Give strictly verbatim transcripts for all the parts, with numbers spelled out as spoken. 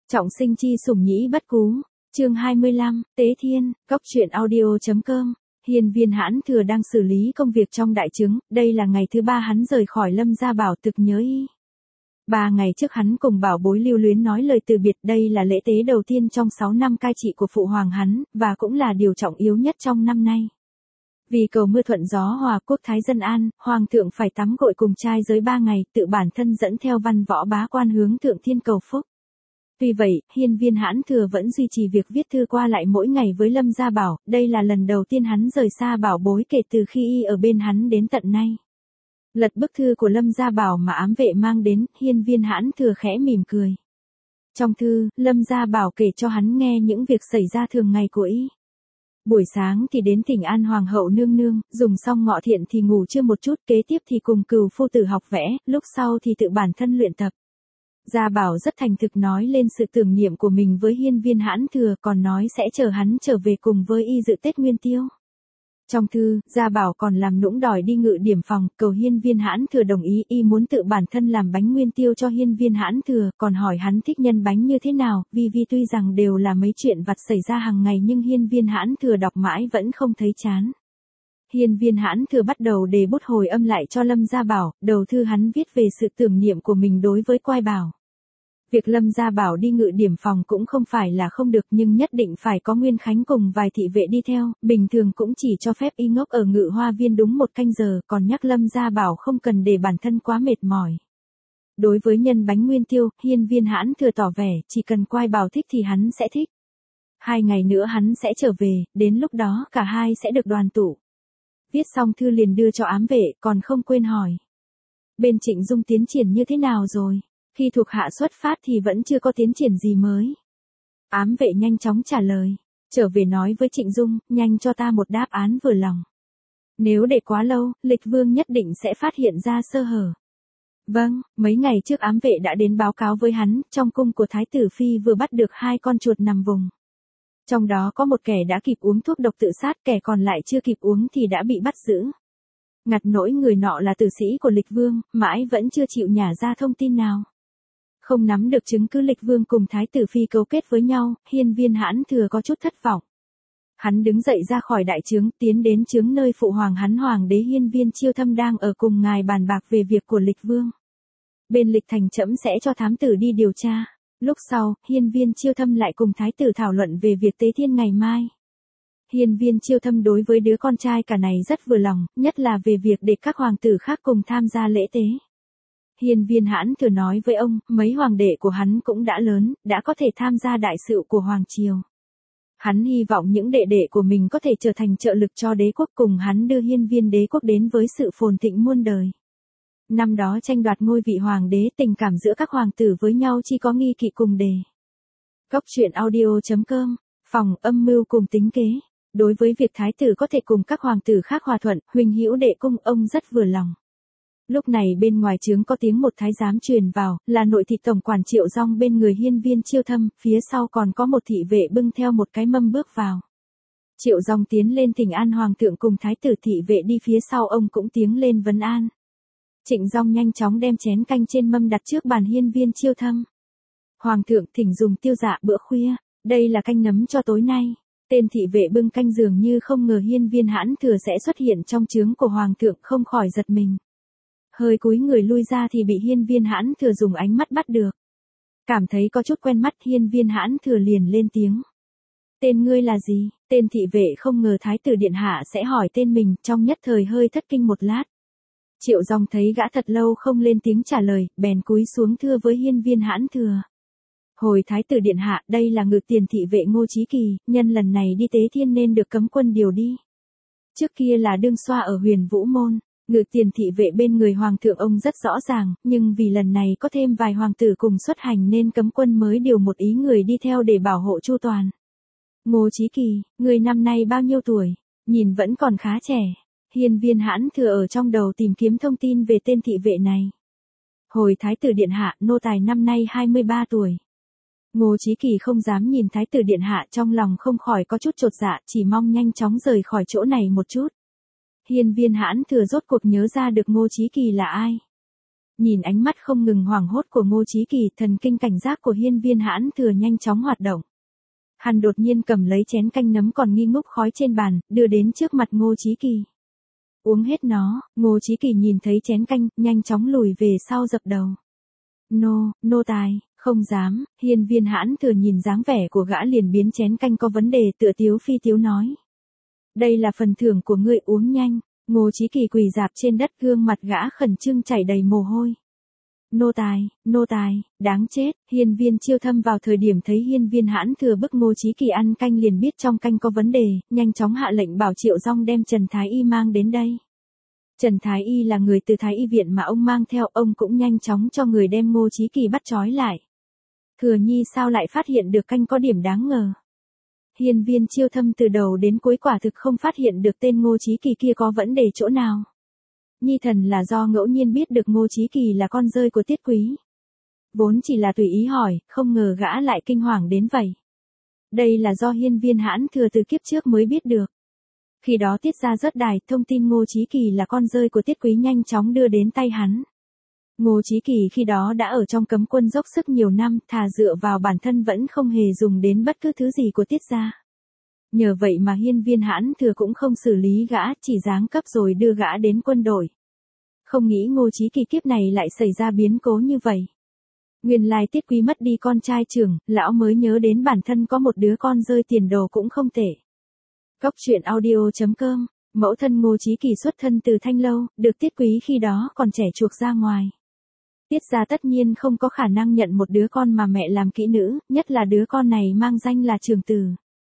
Trọng sinh chi sủng nhĩ bất cú. Chương hai mươi lăm, Tế Thiên, Cốc truyện audio.com. Hiên Viên Hãn Thừa đang xử lý công việc trong đại trướng, đây là ngày thứ ba hắn rời khỏi Lâm Gia Bảo Thực nhớ y. Ba ngày trước hắn cùng bảo bối lưu luyến nói lời từ biệt, đây là lễ tế đầu tiên trong sáu năm cai trị của phụ hoàng hắn, và cũng là điều trọng yếu nhất trong năm nay. Vì cầu mưa thuận gió hòa quốc thái dân an, hoàng thượng phải tắm gội cùng trai giới ba ngày, tự bản thân dẫn theo văn võ bá quan hướng thượng thiên cầu phúc. Vì vậy, Hiên Viên Hãn Thừa vẫn duy trì việc viết thư qua lại mỗi ngày với Lâm Gia Bảo, đây là lần đầu tiên hắn rời xa bảo bối kể từ khi y ở bên hắn đến tận nay. Lật bức thư của Lâm Gia Bảo mà ám vệ mang đến, Hiên Viên Hãn Thừa khẽ mỉm cười. Trong thư, Lâm Gia Bảo kể cho hắn nghe những việc xảy ra thường ngày của y. Buổi sáng thì đến thỉnh an hoàng hậu nương nương, dùng xong ngọ thiện thì ngủ trưa một chút, kế tiếp thì cùng cừu phu tử học vẽ, lúc sau thì tự bản thân luyện tập. Gia Bảo rất thành thực nói lên sự tưởng niệm của mình với Hiên Viên Hãn Thừa, còn nói sẽ chờ hắn trở về cùng với y dự Tết Nguyên Tiêu. Trong thư, Gia Bảo còn làm nũng đòi đi ngự điểm phòng, cầu Hiên Viên Hãn Thừa đồng ý, y muốn tự bản thân làm bánh Nguyên Tiêu cho Hiên Viên Hãn Thừa, còn hỏi hắn thích nhân bánh như thế nào, vì vì tuy rằng đều là mấy chuyện vặt xảy ra hàng ngày nhưng Hiên Viên Hãn Thừa đọc mãi vẫn không thấy chán. Hiên Viên Hãn Thừa bắt đầu đề bút hồi âm lại cho Lâm Gia Bảo, đầu thư hắn viết về sự tưởng niệm của mình đối với Quai Bảo. Việc Lâm Gia Bảo đi ngự điểm phòng cũng không phải là không được nhưng nhất định phải có Nguyên Khánh cùng vài thị vệ đi theo, bình thường cũng chỉ cho phép y ngốc ở ngự hoa viên đúng một canh giờ, còn nhắc Lâm Gia Bảo không cần để bản thân quá mệt mỏi. Đối với nhân bánh Nguyên Tiêu, Hiên Viên Hãn Thừa tỏ vẻ, chỉ cần Quai Bảo thích thì hắn sẽ thích. Hai ngày nữa hắn sẽ trở về, đến lúc đó cả hai sẽ được đoàn tụ. Viết xong thư liền đưa cho ám vệ, còn không quên hỏi. Bên Trịnh Dung tiến triển như thế nào rồi? Khi thuộc hạ xuất phát thì vẫn chưa có tiến triển gì mới. Ám vệ nhanh chóng trả lời. Trở về nói với Trịnh Dung, nhanh cho ta một đáp án vừa lòng. Nếu để quá lâu, Lịch Vương nhất định sẽ phát hiện ra sơ hở. Vâng, mấy ngày trước ám vệ đã đến báo cáo với hắn, trong cung của Thái tử Phi vừa bắt được hai con chuột nằm vùng. Trong đó có một kẻ đã kịp uống thuốc độc tự sát, kẻ còn lại chưa kịp uống thì đã bị bắt giữ. Ngặt nỗi người nọ là tử sĩ của Lịch Vương, mãi vẫn chưa chịu nhả ra thông tin nào. Không nắm được chứng cứ Lịch Vương cùng Thái tử Phi cấu kết với nhau, Hiên Viên Hãn Thừa có chút thất vọng. Hắn đứng dậy ra khỏi đại trướng, tiến đến trướng nơi phụ hoàng hắn hoàng đế Hiên Viên Chiêu Thâm đang ở cùng ngài bàn bạc về việc của Lịch Vương. Bên Lịch Thành trẫm sẽ cho thám tử đi điều tra. Lúc sau, Hiên Viên Chiêu Thâm lại cùng Thái tử thảo luận về việc tế thiên ngày mai. Hiên Viên Chiêu Thâm đối với đứa con trai cả này rất vừa lòng, nhất là về việc để các hoàng tử khác cùng tham gia lễ tế. Hiên Viên Hãn Thừa nói với ông, mấy hoàng đệ của hắn cũng đã lớn, đã có thể tham gia đại sự của Hoàng Triều. Hắn hy vọng những đệ đệ của mình có thể trở thành trợ lực cho đế quốc, cùng hắn đưa Hiên Viên đế quốc đến với sự phồn thịnh muôn đời. Năm đó tranh đoạt ngôi vị hoàng đế, tình cảm giữa các hoàng tử với nhau chỉ có nghi kỵ cùng đề. Cốc truyện audio.com, phòng âm mưu cùng tính kế. Đối với việc thái tử có thể cùng các hoàng tử khác hòa thuận, huynh hữu đệ cung, ông rất vừa lòng. Lúc này bên ngoài trướng có tiếng một thái giám truyền vào, là nội thị tổng quản Triệu Dong bên người Hiên Viên Chiêu Thâm, phía sau còn có một thị vệ bưng theo một cái mâm bước vào. Triệu Dong tiến lên thỉnh an hoàng thượng cùng thái tử, thị vệ đi phía sau ông cũng tiến lên vấn an. Trịnh Dong nhanh chóng đem chén canh trên mâm đặt trước bàn Hiên Viên Chiêu Thâm. Hoàng thượng thỉnh dùng tiêu dạ bữa khuya, đây là canh nấm cho tối nay. Tên thị vệ bưng canh dường như không ngờ Hiên Viên Hãn Thừa sẽ xuất hiện trong trướng của hoàng thượng, không khỏi giật mình. Hơi cúi người lui ra thì bị Hiên Viên Hãn Thừa dùng ánh mắt bắt được. Cảm thấy có chút quen mắt, Hiên Viên Hãn Thừa liền lên tiếng. Tên ngươi là gì? Tên thị vệ không ngờ thái tử điện hạ sẽ hỏi tên mình, trong nhất thời hơi thất kinh một lát. Triệu Dòng thấy gã thật lâu không lên tiếng trả lời, bèn cúi xuống thưa với Hiên Viên Hãn Thừa. Hồi thái tử điện hạ, đây là ngự tiền thị vệ Ngô Chí Kỳ, nhân lần này đi tế thiên nên được cấm quân điều đi. Trước kia là đương xoa ở Huyền Vũ Môn. Ngự tiền thị vệ bên người hoàng thượng ông rất rõ ràng, nhưng vì lần này có thêm vài hoàng tử cùng xuất hành nên cấm quân mới điều một ý người đi theo để bảo hộ chu toàn. Ngô Chí Kỳ, người năm nay bao nhiêu tuổi? Nhìn vẫn còn khá trẻ. Hiên Viên Hãn Thừa ở trong đầu tìm kiếm thông tin về tên thị vệ này. Hồi thái tử điện hạ, nô tài năm nay hai mươi ba tuổi. Ngô Chí Kỳ không dám nhìn thái tử điện hạ, trong lòng không khỏi có chút chột dạ, chỉ mong nhanh chóng rời khỏi chỗ này một chút. Hiên Viên Hãn Thừa rốt cuộc nhớ ra được Ngô Chí Kỳ là ai. Nhìn ánh mắt không ngừng hoảng hốt của Ngô Chí Kỳ, thần kinh cảnh giác của Hiên Viên Hãn Thừa nhanh chóng hoạt động. Hắn đột nhiên cầm lấy chén canh nấm còn nghi ngút khói trên bàn, đưa đến trước mặt Ngô Chí Kỳ. Uống hết nó. Ngô Chí Kỳ nhìn thấy chén canh, nhanh chóng lùi về sau dập đầu. Nô, nô tài, không dám. Hiên Viên Hãn Thừa nhìn dáng vẻ của gã liền biến chén canh có vấn đề tựa tiếu phi tiếu nói. Đây là phần thưởng của ngươi, uống nhanh. Ngô Chí Kỳ quỳ rạp trên đất, gương mặt gã khẩn trương chảy đầy mồ hôi. Nô tài, nô tài, đáng chết. Hiên Viên Chiêu Thâm vào thời điểm thấy Hiên Viên Hãn Thừa bức Ngô Chí Kỳ ăn canh liền biết trong canh có vấn đề, nhanh chóng hạ lệnh bảo Triệu Dung đem Trần Thái Y mang đến đây. Trần Thái Y là người từ Thái Y viện mà ông mang theo, ông cũng nhanh chóng cho người đem Ngô Chí Kỳ bắt trói lại. Thừa Nhi sao lại phát hiện được canh có điểm đáng ngờ? Hiên Viên Chiêu Thâm từ đầu đến cuối quả thực không phát hiện được tên Ngô Chí Kỳ kia có vấn đề chỗ nào. Nhi thần là do ngẫu nhiên biết được Ngô Chí Kỳ là con rơi của Tiết Quý. Vốn chỉ là tùy ý hỏi, không ngờ gã lại kinh hoàng đến vậy. Đây là do Hiên Viên Hãn Thừa từ kiếp trước mới biết được. Khi đó Tiết gia rất đài, thông tin Ngô Chí Kỳ là con rơi của Tiết Quý nhanh chóng đưa đến tay hắn. Ngô Chí Kỳ khi đó đã ở trong cấm quân dốc sức nhiều năm, thà dựa vào bản thân vẫn không hề dùng đến bất cứ thứ gì của Tiết gia. Nhờ vậy mà Hiên Viên Hãn Thừa cũng không xử lý gã, chỉ giáng cấp rồi đưa gã đến quân đội. Không nghĩ Ngô Chí Kỳ kiếp này lại xảy ra biến cố như vậy. Nguyên lai Tiết Quý mất đi con trai trưởng, lão mới nhớ đến bản thân có một đứa con rơi tiền đồ cũng không tệ. Cốc truyện audio chấm com, mẫu thân Ngô Chí Kỳ xuất thân từ Thanh Lâu, được Tiết Quý khi đó còn trẻ chuộc ra ngoài. Tiết gia tất nhiên không có khả năng nhận một đứa con mà mẹ làm kỹ nữ, nhất là đứa con này mang danh là Trường Tử.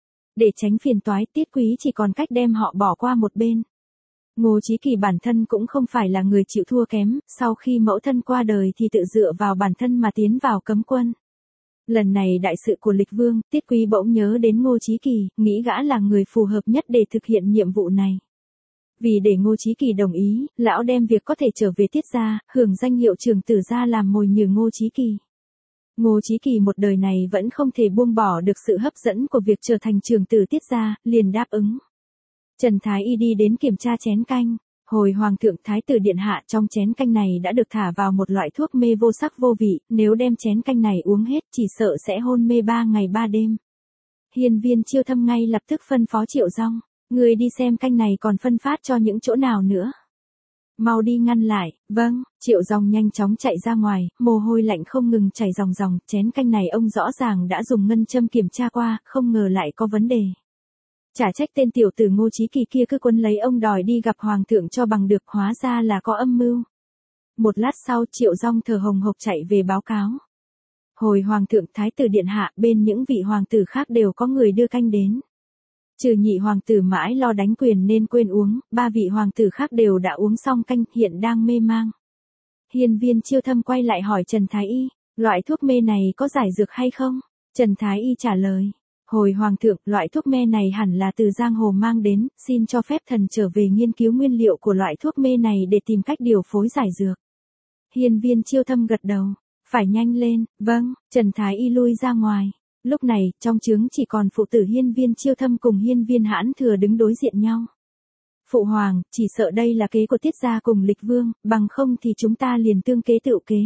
Để tránh phiền toái, Tiết Quý chỉ còn cách đem họ bỏ qua một bên. Ngô Chí Kỳ bản thân cũng không phải là người chịu thua kém, sau khi mẫu thân qua đời thì tự dựa vào bản thân mà tiến vào cấm quân. Lần này đại sự của Lịch Vương, Tiết Quý bỗng nhớ đến Ngô Chí Kỳ, nghĩ gã là người phù hợp nhất để thực hiện nhiệm vụ này. Vì để Ngô Chí Kỳ đồng ý, lão đem việc có thể trở về Tiết gia, hưởng danh hiệu Trường Tử gia làm mồi nhử Ngô Chí Kỳ. Ngô Chí Kỳ một đời này vẫn không thể buông bỏ được sự hấp dẫn của việc trở thành trưởng tử Tiết gia, liền đáp ứng. Trần Thái Y đi đến kiểm tra chén canh. Hồi Hoàng thượng Thái tử điện hạ, trong chén canh này đã được thả vào một loại thuốc mê vô sắc vô vị, nếu đem chén canh này uống hết chỉ sợ sẽ hôn mê ba ngày ba đêm. Hiên Viên Chiêu Thâm ngay lập tức phân phó Triệu Dung, người đi xem canh này còn phân phát cho những chỗ nào nữa. Mau đi ngăn lại. Vâng. Triệu Dung nhanh chóng chạy ra ngoài, mồ hôi lạnh không ngừng chảy ròng ròng, chén canh này ông rõ ràng đã dùng ngân châm kiểm tra qua, không ngờ lại có vấn đề. Chả trách tên tiểu tử Ngô Chí Kỳ kia cứ quấn lấy ông đòi đi gặp hoàng thượng cho bằng được, hóa ra là có âm mưu. Một lát sau Triệu Dung thở hồng hộc chạy về báo cáo. Hồi Hoàng thượng Thái tử điện hạ, bên những vị hoàng tử khác đều có người đưa canh đến. Trừ nhị hoàng tử mãi lo đánh quyền nên quên uống, ba vị hoàng tử khác đều đã uống xong canh, hiện đang mê mang. Hiên Viên Chiêu Thâm quay lại hỏi Trần Thái Y, loại thuốc mê này có giải dược hay không? Trần Thái Y trả lời, hồi Hoàng thượng, loại thuốc mê này hẳn là từ giang hồ mang đến, xin cho phép thần trở về nghiên cứu nguyên liệu của loại thuốc mê này để tìm cách điều phối giải dược. Hiên Viên Chiêu Thâm gật đầu, phải nhanh lên. Vâng. Trần Thái Y lui ra ngoài. Lúc này, trong trướng chỉ còn phụ tử Hiên Viên Chiêu Thâm cùng Hiên Viên Hãn Thừa đứng đối diện nhau. Phụ hoàng, chỉ sợ đây là kế của Tiết gia cùng Lịch Vương, bằng không thì chúng ta liền tương kế tựu kế.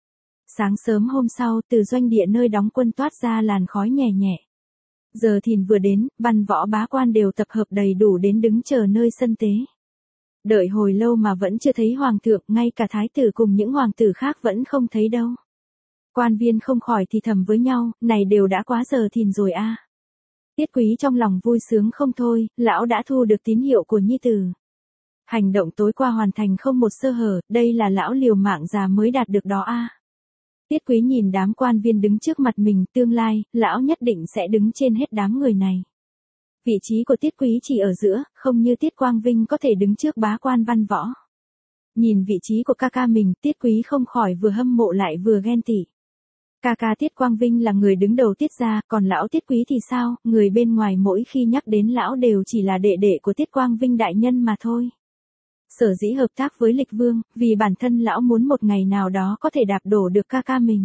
Sáng sớm hôm sau, từ doanh địa nơi đóng quân toát ra làn khói nhẹ nhẹ. Giờ thìn vừa đến, văn võ bá quan đều tập hợp đầy đủ đến đứng chờ nơi sân tế. Đợi hồi lâu mà vẫn chưa thấy hoàng thượng, ngay cả thái tử cùng những hoàng tử khác vẫn không thấy đâu. Quan viên không khỏi thì thầm với nhau, này đều đã quá giờ thìn rồi a. À. Tiết Quý trong lòng vui sướng không thôi, lão đã thu được tín hiệu của nhi tử. Hành động tối qua hoàn thành không một sơ hở, đây là lão liều mạng già mới đạt được đó a. À. Tiết Quý nhìn đám quan viên đứng trước mặt mình, tương lai, lão nhất định sẽ đứng trên hết đám người này. Vị trí của Tiết Quý chỉ ở giữa, không như Tiết Quang Vinh có thể đứng trước bá quan văn võ. Nhìn vị trí của ca ca mình, Tiết Quý không khỏi vừa hâm mộ lại vừa ghen tị. Ca ca Tiết Quang Vinh là người đứng đầu Tiết gia, còn lão Tiết Quý thì sao, người bên ngoài mỗi khi nhắc đến lão đều chỉ là đệ đệ của Tiết Quang Vinh đại nhân mà thôi. Sở dĩ hợp tác với Lịch Vương, vì bản thân lão muốn một ngày nào đó có thể đạp đổ được ca ca mình.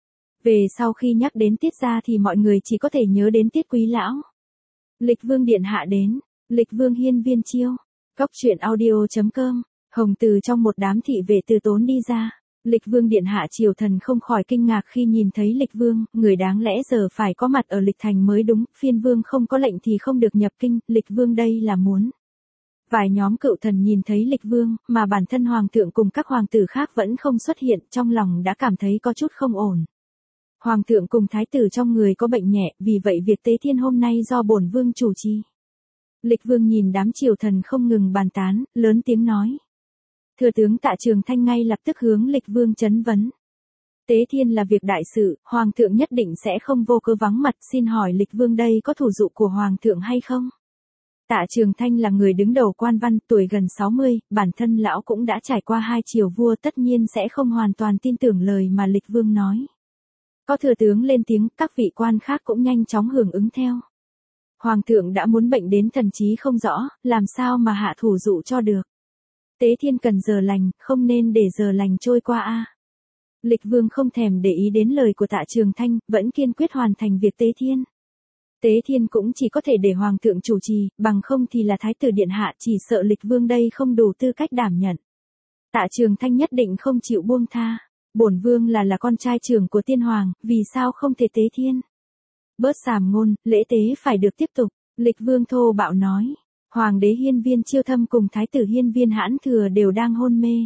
Về sau khi nhắc đến Tiết gia thì mọi người chỉ có thể nhớ đến Tiết Quý lão. Lịch Vương điện hạ đến. Lịch Vương Hiên Viên Chiêu. Cốc truyện audio chấm com. Hồng từ trong một đám thị vệ từ tốn đi ra. Lịch vương điện hạ triều thần không khỏi kinh ngạc khi nhìn thấy lịch vương, người đáng lẽ giờ phải có mặt ở lịch thành mới đúng, phiên vương không có lệnh thì không được nhập kinh, lịch vương đây là muốn. Vài nhóm cựu thần nhìn thấy lịch vương, mà bản thân hoàng thượng cùng các hoàng tử khác vẫn không xuất hiện, trong lòng đã cảm thấy có chút không ổn. Hoàng thượng cùng thái tử trong người có bệnh nhẹ, vì vậy việc tế thiên hôm nay do bổn vương chủ trì. Lịch vương nhìn đám triều thần không ngừng bàn tán, lớn tiếng nói. Thừa tướng Tạ Trường Thanh ngay lập tức hướng lịch vương chấn vấn. Tế thiên là việc đại sự, hoàng thượng nhất định sẽ không vô cớ vắng mặt, xin hỏi lịch vương đây có thủ dụ của hoàng thượng hay không? Tạ Trường Thanh là người đứng đầu quan văn, tuổi gần sáu mươi, bản thân lão cũng đã trải qua hai triều vua, tất nhiên sẽ không hoàn toàn tin tưởng lời mà lịch vương nói. Có thừa tướng lên tiếng, các vị quan khác cũng nhanh chóng hưởng ứng theo. Hoàng thượng đã muốn bệnh đến thần trí không rõ, làm sao mà hạ thủ dụ cho được. Tế thiên cần giờ lành, không nên để giờ lành trôi qua a. Lịch vương không thèm để ý đến lời của Tạ Trường Thanh, vẫn kiên quyết hoàn thành việc tế thiên. Tế thiên cũng chỉ có thể để hoàng thượng chủ trì, bằng không thì là thái tử điện hạ, chỉ sợ lịch vương đây không đủ tư cách đảm nhận. Tạ Trường Thanh nhất định không chịu buông tha. Bổn vương là là con trai trưởng của tiên hoàng, vì sao không thể tế thiên? Bớt sàm ngôn, lễ tế phải được tiếp tục. Lịch vương thô bạo nói. Hoàng đế Hiên Viên Chiêu Thâm cùng thái tử Hiên Viên Hãn Thừa đều đang hôn mê.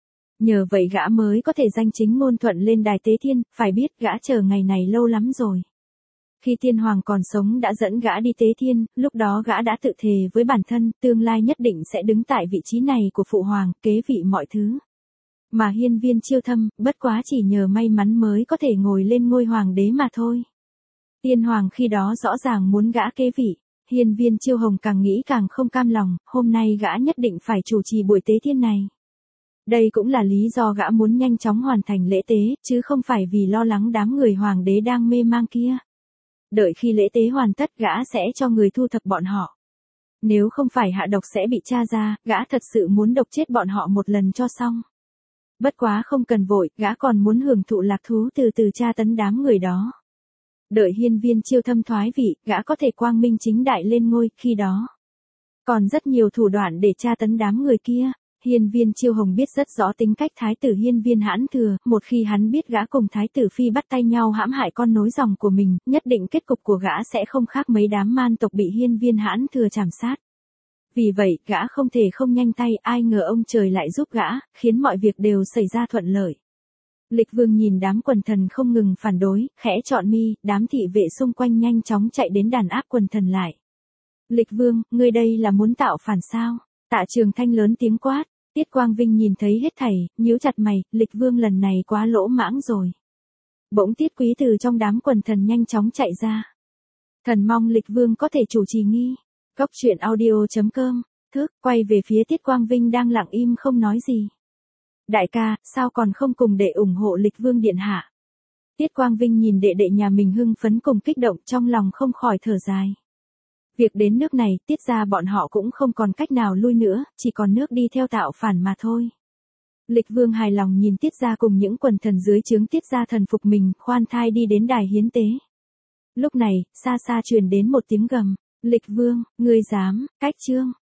Nhờ vậy gã mới có thể danh chính ngôn thuận lên đài tế thiên, phải biết gã chờ ngày này lâu lắm rồi. Khi tiên hoàng còn sống đã dẫn gã đi tế thiên, lúc đó gã đã tự thề với bản thân, tương lai nhất định sẽ đứng tại vị trí này của phụ hoàng, kế vị mọi thứ. Mà Hiên Viên Chiêu Thâm, bất quá chỉ nhờ may mắn mới có thể ngồi lên ngôi hoàng đế mà thôi. Tiên hoàng khi đó rõ ràng muốn gã kế vị. Hiên Viên Chiêu Hồng càng nghĩ càng không cam lòng, hôm nay gã nhất định phải chủ trì buổi tế thiên này. Đây cũng là lý do gã muốn nhanh chóng hoàn thành lễ tế, chứ không phải vì lo lắng đám người hoàng đế đang mê mang kia. Đợi khi lễ tế hoàn tất gã sẽ cho người thu thập bọn họ. Nếu không phải hạ độc sẽ bị tra ra, gã thật sự muốn độc chết bọn họ một lần cho xong. Bất quá không cần vội, gã còn muốn hưởng thụ lạc thú từ từ tra tấn đám người đó. Đợi Hiên Viên Chiêu Thâm thoái vị, gã có thể quang minh chính đại lên ngôi, khi đó. Còn rất nhiều thủ đoạn để tra tấn đám người kia. Hiên Viên Chiêu Hồng biết rất rõ tính cách thái tử Hiên Viên Hãn Thừa, một khi hắn biết gã cùng thái tử phi bắt tay nhau hãm hại con nối dòng của mình, nhất định kết cục của gã sẽ không khác mấy đám man tộc bị Hiên Viên Hãn Thừa trảm sát. Vì vậy, gã không thể không nhanh tay, ai ngờ ông trời lại giúp gã, khiến mọi việc đều xảy ra thuận lợi. Lịch vương nhìn đám quần thần không ngừng phản đối, khẽ trọn mi, đám thị vệ xung quanh nhanh chóng chạy đến đàn áp quần thần lại. Lịch vương, ngươi đây là muốn tạo phản sao? Tạ Trường Thanh lớn tiếng quát. Tiết Quang Vinh nhìn thấy hết thảy, nhíu chặt mày, lịch vương lần này quá lỗ mãng rồi. Bỗng Tiết Quý từ trong đám quần thần nhanh chóng chạy ra. Thần mong lịch vương có thể chủ trì nghi. Cốc truyện audio chấm com, thước, quay về phía Tiết Quang Vinh đang lặng im không nói gì. Đại ca, sao còn không cùng đệ ủng hộ lịch vương điện hạ? Tiết Quang Vinh nhìn đệ đệ nhà mình hưng phấn cùng kích động, trong lòng không khỏi thở dài. Việc đến nước này, Tiết ra bọn họ cũng không còn cách nào lui nữa, chỉ còn nước đi theo tạo phản mà thôi. Lịch vương hài lòng nhìn Tiết ra cùng những quần thần dưới trướng Tiết ra thần phục mình, khoan thai đi đến đài hiến tế. Lúc này, xa xa truyền đến một tiếng gầm. Lịch vương, ngươi dám, cách trương.